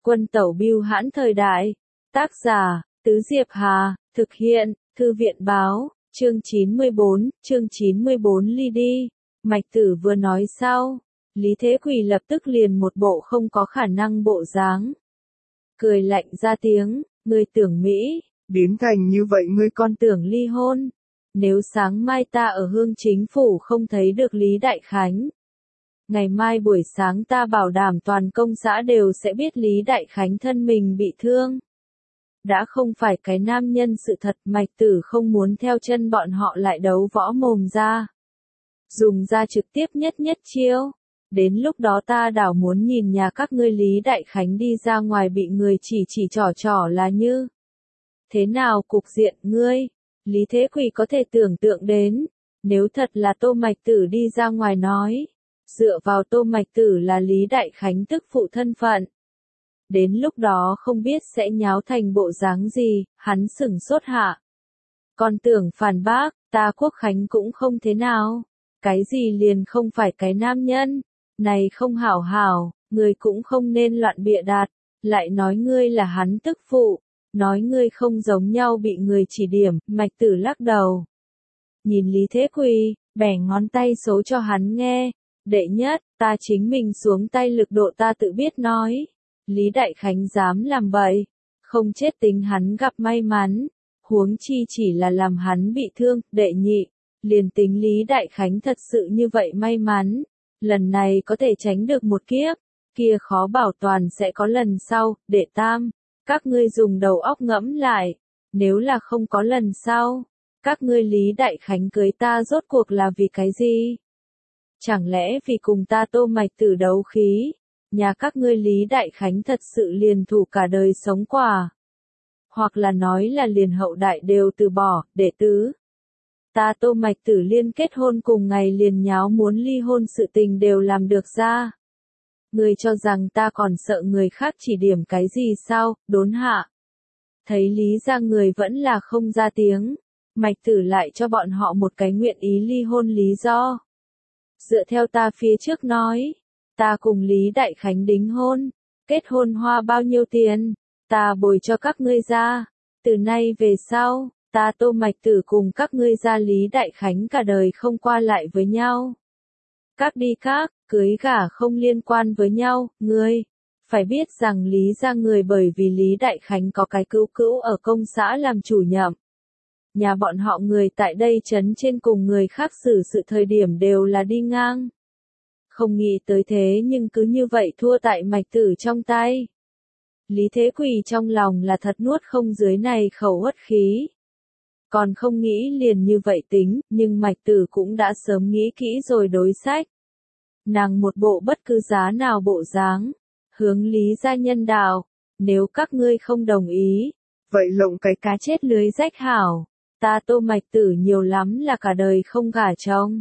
Quân tẩu bưu hãn thời đại. Tác giả, Tứ Diệp Hà, thực hiện, Thư viện báo, chương 94 ly đi. Mạch Tử vừa nói sau, Lý Thế Quỳ lập tức liền một bộ không có khả năng bộ dáng. Cười lạnh ra tiếng, ngươi tưởng Mỹ, biến thành như vậy ngươi con tưởng ly hôn. Nếu sáng mai ta ở Hương Chính Phủ không thấy được Lý Đại Khánh, ngày mai buổi sáng ta bảo đảm toàn công xã đều sẽ biết Lý Đại Khánh thân mình bị thương. Đã không phải cái nam nhân sự thật, Mạch Tử không muốn theo chân bọn họ lại đấu võ mồm ra. Dùng ra trực tiếp nhất chiêu. Đến lúc đó ta đảo muốn nhìn nhà các ngươi Lý Đại Khánh đi ra ngoài bị người chỉ trỏ là như. Thế nào cục diện ngươi? Lý Thế Quỳ có thể tưởng tượng đến. Nếu thật là Tô Mạch Tử đi ra ngoài nói. Dựa vào Tô Mạch Tử là Lý Đại Khánh tức phụ thân phận. Đến lúc đó không biết sẽ nháo thành bộ dáng gì, hắn sửng sốt hạ. Còn tưởng phản bác, ta Quốc Khánh cũng không thế nào. Cái gì liền không phải cái nam nhân. Này không hảo, người cũng không nên loạn bịa đặt. Lại nói ngươi là hắn tức phụ. Nói ngươi không giống nhau bị người chỉ điểm, Mạch Tử lắc đầu. Nhìn Lý Thế Quỳ, bẻ ngón tay số cho hắn nghe. Đệ nhất, ta chính mình xuống tay lực độ ta tự biết nói. Lý Đại Khánh dám làm bậy, không chết tính hắn gặp may mắn, huống chi chỉ là làm hắn bị thương. Đệ nhị, liền tính Lý Đại Khánh thật sự như vậy may mắn, lần này có thể tránh được một kiếp, kia khó bảo toàn sẽ có lần sau. Đệ tam, các ngươi dùng đầu óc ngẫm lại, nếu là không có lần sau, các ngươi Lý Đại Khánh cưới ta rốt cuộc là vì cái gì? Chẳng lẽ vì cùng ta Tô Mạch Tử đấu khí? Nhà các ngươi Lý Đại Khánh thật sự liền thủ cả đời sống quả. Hoặc là nói là liền hậu đại đều từ bỏ. Đệ tứ, ta Tô Mạch Tử liên kết hôn cùng ngày liền nháo muốn ly hôn sự tình đều làm được ra. Người cho rằng ta còn sợ người khác chỉ điểm cái gì sao? Đốn hạ. Thấy Lý ra người vẫn là không ra tiếng. Mạch Tử lại cho bọn họ một cái nguyện ý ly hôn lý do. Dựa theo ta phía trước nói, ta cùng Lý Đại Khánh đính hôn, kết hôn hoa bao nhiêu tiền, ta bồi cho các ngươi ra. Từ nay về sau, ta Tô Mạch Tử cùng các ngươi ra Lý Đại Khánh cả đời không qua lại với nhau. Các đi khác, cưới gả không liên quan với nhau. Ngươi phải biết rằng Lý ra người bởi vì Lý Đại Khánh có cái cữu ở công xã làm chủ nhậm. Nhà bọn họ người tại đây trấn trên cùng người khác xử sự thời điểm đều là đi ngang. Không nghĩ tới thế nhưng cứ như vậy thua tại Mạch Tử trong tay. Lý Thế Quỳ trong lòng là thật nuốt không dưới này khẩu uất khí. Còn không nghĩ liền như vậy tính, nhưng Mạch Tử cũng đã sớm nghĩ kỹ rồi đối sách. Nàng một bộ bất cứ giá nào bộ dáng, hướng Lý gia nhân đạo, nếu các ngươi không đồng ý, vậy lộng cái cá chết lưới rách hảo, ta Tô Mạch Tử nhiều lắm là cả đời không gả chồng.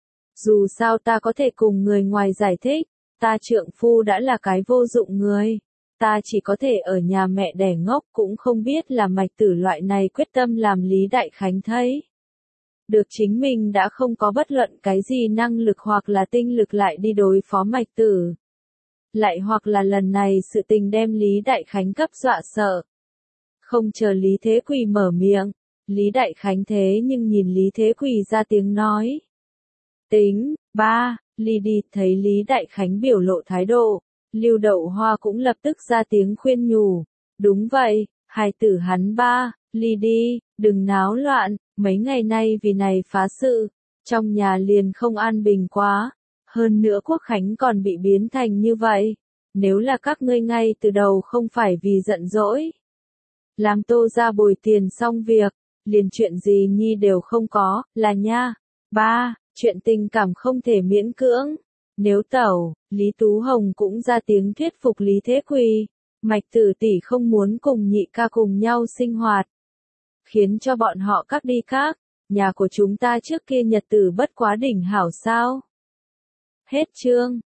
Dù sao ta có thể cùng người ngoài giải thích, ta trượng phu đã là cái vô dụng người, ta chỉ có thể ở nhà mẹ đẻ ngốc, cũng không biết là Mạch Tử loại này quyết tâm làm Lý Đại Khánh thấy. Được chính mình đã không có bất luận cái gì năng lực hoặc là tinh lực lại đi đối phó Mạch Tử. Lại hoặc là lần này sự tình đem Lý Đại Khánh cấp dọa sợ. Không chờ Lý Thế Quỳ mở miệng, Lý Đại Khánh thế nhưng nhìn Lý Thế Quỳ ra tiếng nói. Tính, ba, ly đi. Thấy Lý Đại Khánh biểu lộ thái độ, Lưu Đậu Hoa cũng lập tức ra tiếng khuyên nhủ. Đúng vậy, hài tử hắn ba, ly đi, đừng náo loạn, mấy ngày nay vì này phá sự, trong nhà liền không an bình quá. Hơn nữa Quốc Khánh còn bị biến thành như vậy. Nếu là các ngươi ngay từ đầu không phải vì giận dỗi, làm Tô ra bồi tiền xong việc, liền chuyện gì nhi đều không có, là nha. Ba, chuyện tình cảm không thể miễn cưỡng. Nếu tẩu, Lý Tú Hồng cũng ra tiếng thuyết phục Lý Thế Quỳ. Mạch Tử tỷ không muốn cùng nhị ca cùng nhau sinh hoạt. Khiến cho bọn họ các đi khác. Nhà của chúng ta trước kia nhật tử bất quá đỉnh hảo sao. Hết chương.